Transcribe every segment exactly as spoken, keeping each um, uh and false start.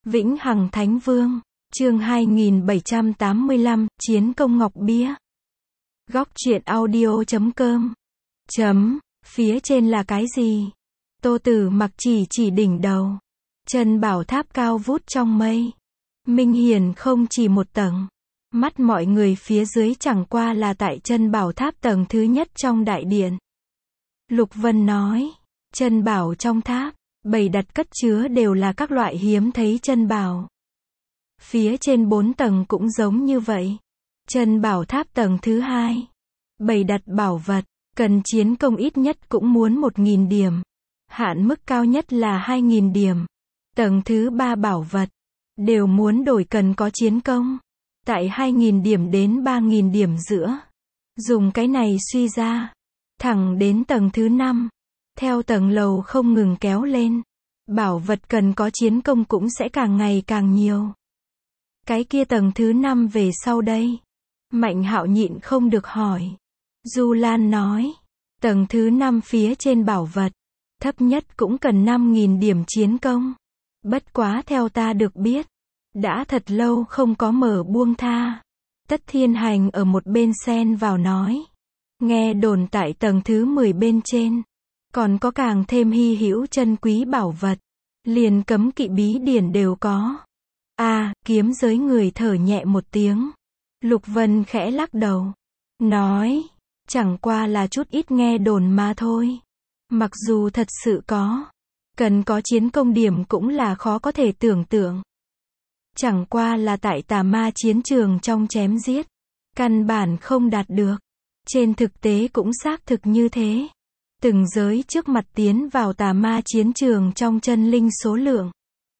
Vĩnh Hằng Thánh Vương, chương hai nghìn bảy trăm tám mươi lăm, Chiến công Ngọc Bía. Góc truyện audio chấm com. Chấm, phía trên là cái gì? Tô Tử Mặc chỉ chỉ đỉnh đầu. Chân bảo tháp cao vút trong mây. Minh hiển không chỉ một tầng. Mắt mọi người phía dưới chẳng qua là tại chân bảo tháp tầng thứ nhất trong đại điện. Lục Vân nói, chân bảo trong tháp, bày đặt cất chứa đều là các loại hiếm thấy chân bảo. Phía trên bốn tầng cũng giống như vậy. Chân bảo tháp tầng thứ hai, bày đặt bảo vật, cần chiến công ít nhất cũng muốn một nghìn điểm. Hạn mức cao nhất là hai nghìn điểm. Tầng thứ ba bảo vật, đều muốn đổi cần có chiến công. Tại hai nghìn điểm đến ba nghìn điểm giữa. Dùng cái này suy ra, thẳng đến tầng thứ năm. Theo tầng lầu không ngừng kéo lên, bảo vật cần có chiến công cũng sẽ càng ngày càng nhiều. Cái kia tầng thứ năm về sau đây. Mạnh Hạo nhịn không được hỏi. Du Lan nói, tầng thứ năm phía trên bảo vật, thấp nhất cũng cần năm nghìn điểm chiến công. Bất quá theo ta được biết, đã thật lâu không có mở buông tha. Tất Thiên Hành ở một bên xen vào nói, nghe đồn tại tầng thứ mười bên trên, còn có càng thêm hy hữu chân quý bảo vật, liền cấm kỵ bí điển đều có. A, à, kiếm giới người thở nhẹ một tiếng. Lục Vân khẽ lắc đầu, nói, chẳng qua là chút ít nghe đồn mà thôi. Mặc dù thật sự có, cần có chiến công điểm cũng là khó có thể tưởng tượng. Chẳng qua là tại tà ma chiến trường trong chém giết, căn bản không đạt được. Trên thực tế cũng xác thực như thế. Từng giới trước mặt tiến vào tà ma chiến trường trong chân linh số lượng.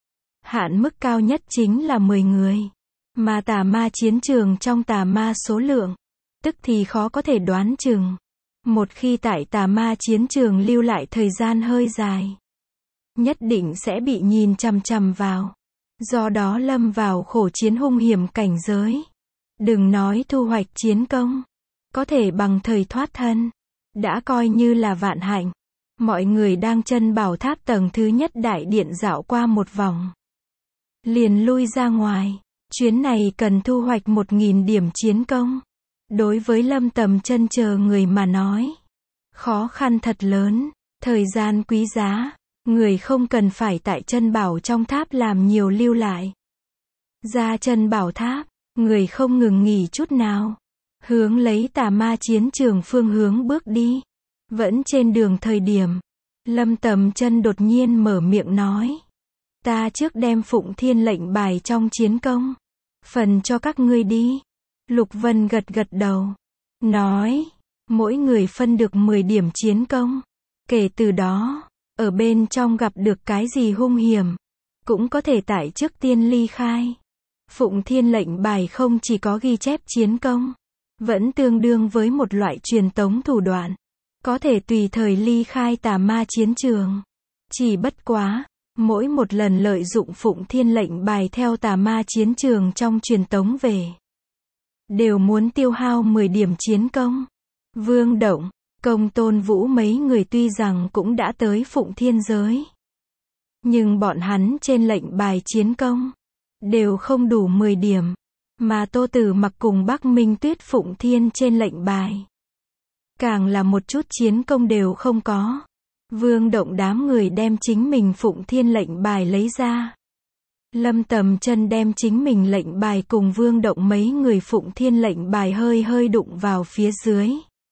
Hạn mức cao nhất chính là mười người. Mà tà ma chiến trường trong tà ma số lượng, tức thì khó có thể đoán chừng. Một khi tại tà ma chiến trường lưu lại thời gian hơi dài, nhất định sẽ bị nhìn chằm chằm vào. Do đó lâm vào khổ chiến hung hiểm cảnh giới. Đừng nói thu hoạch chiến công, có thể bằng thời thoát thân, đã coi như là vạn hạnh. Mọi người đang chân bảo tháp tầng thứ nhất đại điện dạo qua một vòng, liền lui ra ngoài. Chuyến này cần thu hoạch một nghìn điểm chiến công. Đối với Lâm Tầm Chân chờ người mà nói, khó khăn thật lớn, thời gian quý giá, người không cần phải tại chân bảo trong tháp làm nhiều lưu lại. Ra chân bảo tháp, người không ngừng nghỉ chút nào, hướng lấy tà ma chiến trường phương hướng bước đi. Vẫn trên đường thời điểm, Lâm Tầm Chân đột nhiên mở miệng nói, ta trước đem Phụng Thiên lệnh bài trong chiến công phần cho các ngươi đi. Lục Vân gật gật đầu, nói, mỗi người phân được mười điểm chiến công. Kể từ đó, ở bên trong gặp được cái gì hung hiểm, cũng có thể tại trước tiên ly khai. Phụng Thiên lệnh bài không chỉ có ghi chép chiến công, vẫn tương đương với một loại truyền tống thủ đoạn, có thể tùy thời ly khai tà ma chiến trường. Chỉ bất quá, mỗi một lần lợi dụng Phụng Thiên lệnh bài theo tà ma chiến trường trong truyền tống về, đều muốn tiêu hao mười điểm chiến công. Vương Động, Công Tôn Vũ mấy người tuy rằng cũng đã tới Phụng Thiên giới, nhưng bọn hắn trên lệnh bài chiến công đều không đủ mười điểm, mà Tô Tử Mặc cùng Bắc Minh Tuyết Phụng Thiên trên lệnh bài càng là một chút chiến công đều không có. Vương Động đám người đem chính mình Phụng Thiên lệnh bài lấy ra. Lâm Tầm Chân đem chính mình lệnh bài cùng Vương Động mấy người Phụng Thiên lệnh bài hơi hơi đụng vào phía dưới.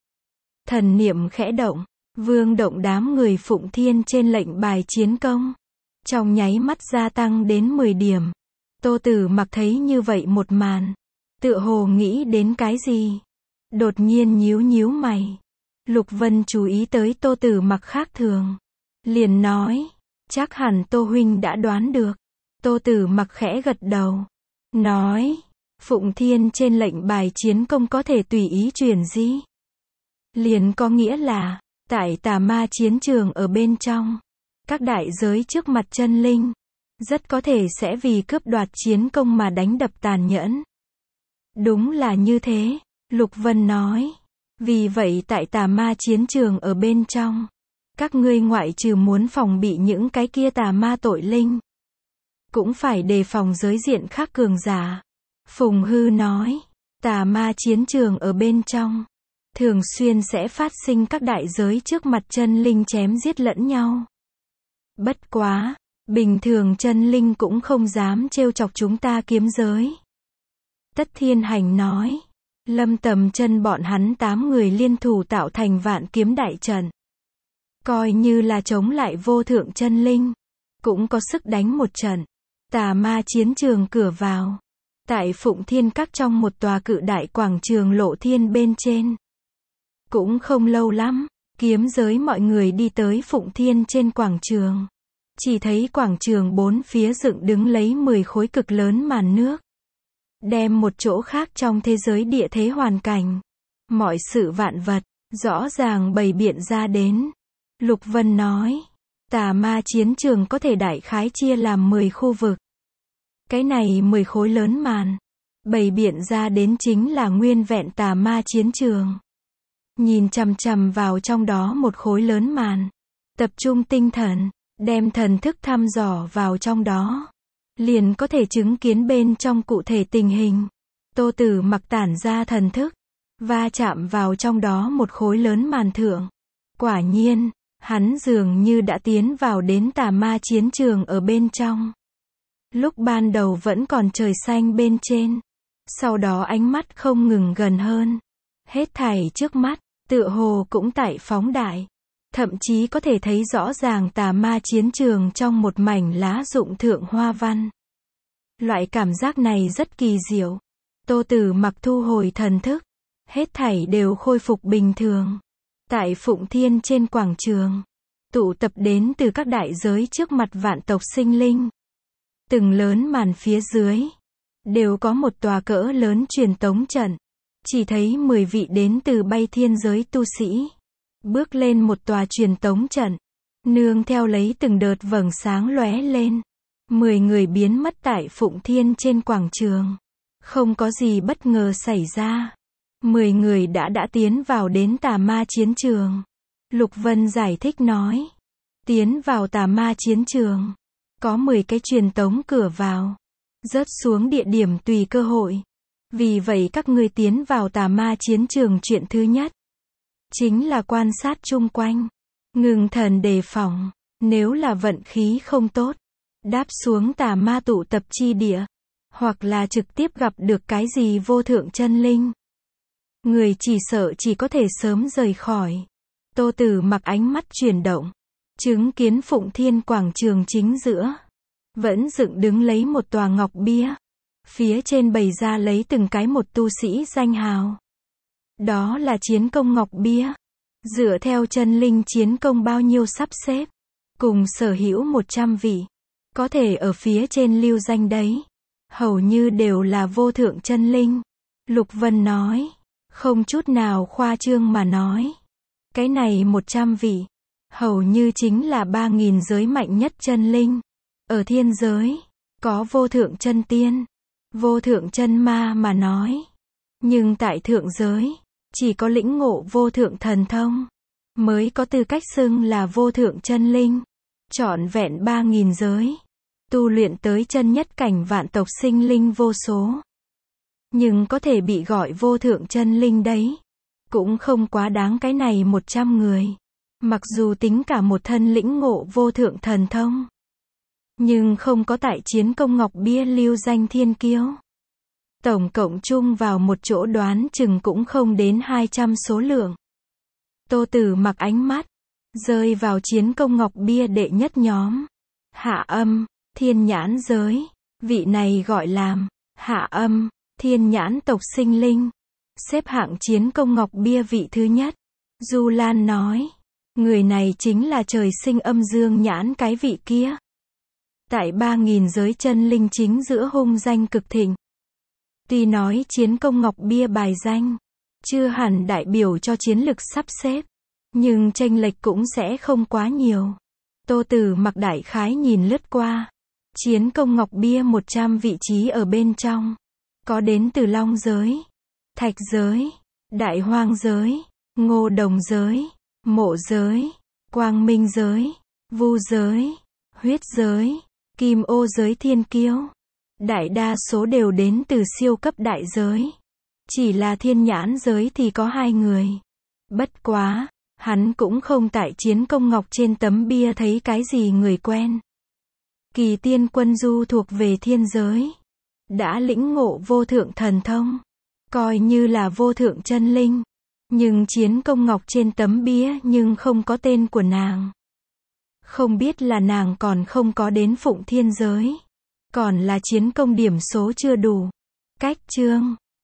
Thần niệm khẽ động, Vương Động đám người Phụng Thiên trên lệnh bài chiến công trong nháy mắt gia tăng đến mười điểm. Tô Tử Mặc thấy như vậy một màn, tựa hồ nghĩ đến cái gì, đột nhiên nhíu nhíu mày. Lục Vân chú ý tới Tô Tử Mặc khác thường, liền nói, chắc hẳn Tô huynh đã đoán được. Tô Tử Mặc khẽ gật đầu, nói, Phụng Thiên trên lệnh bài chiến công có thể tùy ý truyền di. Liền có nghĩa là, tại tà ma chiến trường ở bên trong, các đại giới trước mặt chân linh, rất có thể sẽ vì cướp đoạt chiến công mà đánh đập tàn nhẫn. Đúng là như thế, Lục Vân nói. Vì vậy tại tà ma chiến trường ở bên trong, các ngươi ngoại trừ muốn phòng bị những cái kia tà ma tội linh, cũng phải đề phòng giới diện khác cường giả. Phùng Hư nói, tà ma chiến trường ở bên trong, thường xuyên sẽ phát sinh các đại giới trước mặt chân linh chém giết lẫn nhau. Bất quá, bình thường chân linh cũng không dám trêu chọc chúng ta kiếm giới. Tất Thiên Hành nói, Lâm Tầm Chân bọn hắn tám người liên thủ tạo thành vạn kiếm đại trận. Coi như là chống lại vô thượng chân linh, cũng có sức đánh một trận. Tà ma chiến trường cửa vào, tại Phụng Thiên Các trong một tòa cự đại quảng trường lộ thiên bên trên. Cũng không lâu lắm, kiếm giới mọi người đi tới Phụng Thiên trên quảng trường. Chỉ thấy quảng trường bốn phía dựng đứng lấy mười khối cực lớn màn nước. Đem một chỗ khác trong thế giới địa thế hoàn cảnh. Mọi sự vạn vật, rõ ràng bày biện ra đến. Lục Vân nói, tà ma chiến trường có thể đại khái chia làm mười khu vực. Cái này mười khối lớn màn, bày biện ra đến chính là nguyên vẹn tà ma chiến trường. Nhìn chằm chằm vào trong đó một khối lớn màn, tập trung tinh thần, đem thần thức thăm dò vào trong đó, liền có thể chứng kiến bên trong cụ thể tình hình. Tô Tử Mặc tản ra thần thức, va chạm vào trong đó một khối lớn màn thượng. Quả nhiên, hắn dường như đã tiến vào đến tà ma chiến trường ở bên trong. Lúc ban đầu vẫn còn trời xanh bên trên, sau đó ánh mắt không ngừng gần hơn. Hết thảy trước mắt, tựa hồ cũng tại phóng đại. Thậm chí có thể thấy rõ ràng tà ma chiến trường trong một mảnh lá rụng thượng hoa văn. Loại cảm giác này rất kỳ diệu. Tô Tử Mặc thu hồi thần thức, hết thảy đều khôi phục bình thường. Tại Phụng Thiên trên quảng trường, tụ tập đến từ các đại giới trước mặt vạn tộc sinh linh. Từng lớn màn phía dưới, đều có một tòa cỡ lớn truyền tống trận. Chỉ thấy mười vị đến từ bay thiên giới tu sĩ, bước lên một tòa truyền tống trận, nương theo lấy từng đợt vầng sáng lóe lên. Mười người biến mất tại Phụng Thiên trên quảng trường. Không có gì bất ngờ xảy ra. Mười người đã đã tiến vào đến tà ma chiến trường. Lục Vân giải thích nói, tiến vào tà ma chiến trường, có mười cái truyền tống cửa vào, rớt xuống địa điểm tùy cơ hội. Vì vậy các ngươi tiến vào tà ma chiến trường chuyện thứ nhất, chính là quan sát chung quanh, ngừng thần đề phòng. Nếu là vận khí không tốt, đáp xuống tà ma tụ tập chi địa, hoặc là trực tiếp gặp được cái gì vô thượng chân linh, người chỉ sợ chỉ có thể sớm rời khỏi. Tô Tử Mặc ánh mắt chuyển động, chứng kiến Phụng Thiên quảng trường chính giữa, vẫn dựng đứng lấy một tòa ngọc bia. Phía trên bày ra lấy từng cái một tu sĩ danh hào. Đó là chiến công ngọc bia. Dựa theo chân linh chiến công bao nhiêu sắp xếp, cùng sở hữu một trăm vị, có thể ở phía trên lưu danh đấy, hầu như đều là vô thượng chân linh. Lục Vân nói, không chút nào khoa trương mà nói, cái này một trăm vị, hầu như chính là ba nghìn giới mạnh nhất chân linh. Ở thiên giới, có vô thượng chân tiên, vô thượng chân ma mà nói. Nhưng tại thượng giới, chỉ có lĩnh ngộ vô thượng thần thông, mới có tư cách xưng là vô thượng chân linh. Trọn vẹn ba nghìn giới, tu luyện tới chân nhất cảnh vạn tộc sinh linh vô số. Nhưng có thể bị gọi vô thượng chân linh đấy, cũng không quá đáng cái này một trăm người. Mặc dù tính cả một thân lĩnh ngộ vô thượng thần thông, nhưng không có tại chiến công ngọc bia lưu danh thiên kiêu. Tổng cộng chung vào một chỗ đoán chừng cũng không đến hai trăm số lượng. Tô Tử Mặc ánh mắt rơi vào chiến công ngọc bia đệ nhất nhóm. Hạ Âm, Thiên Nhãn giới. Vị này gọi làm Hạ Âm, Thiên Nhãn tộc sinh linh. Xếp hạng chiến công ngọc bia vị thứ nhất. Du Lan nói, người này chính là trời sinh âm dương nhãn cái vị kia. Tại ba nghìn giới chân linh chính giữa hung danh cực thịnh. Tuy nói chiến công ngọc bia bài danh, chưa hẳn đại biểu cho chiến lực sắp xếp, nhưng chênh lệch cũng sẽ không quá nhiều. Tô Tử Mặc đại khái nhìn lướt qua, chiến công ngọc bia một trăm vị trí ở bên trong, có đến từ Long giới, Thạch giới, Đại Hoang giới, Ngô Đồng giới, Mộ giới, Quang Minh giới, Vu giới, Huyết giới, Kim ô giới thiên kiêu. Đại đa số đều đến từ siêu cấp đại giới. Chỉ là thiên nhãn giới thì có hai người. Bất quá, hắn cũng không tại chiến công ngọc trên tấm bia thấy cái gì người quen. Kỳ tiên quân du thuộc về thiên giới. Đã lĩnh ngộ vô thượng thần thông. Coi như là vô thượng chân linh. Nhưng chiến công ngọc trên tấm bia nhưng không có tên của nàng. Không biết là nàng còn không có đến Phụng Thiên giới. Còn là chiến công điểm số chưa đủ. Cách chương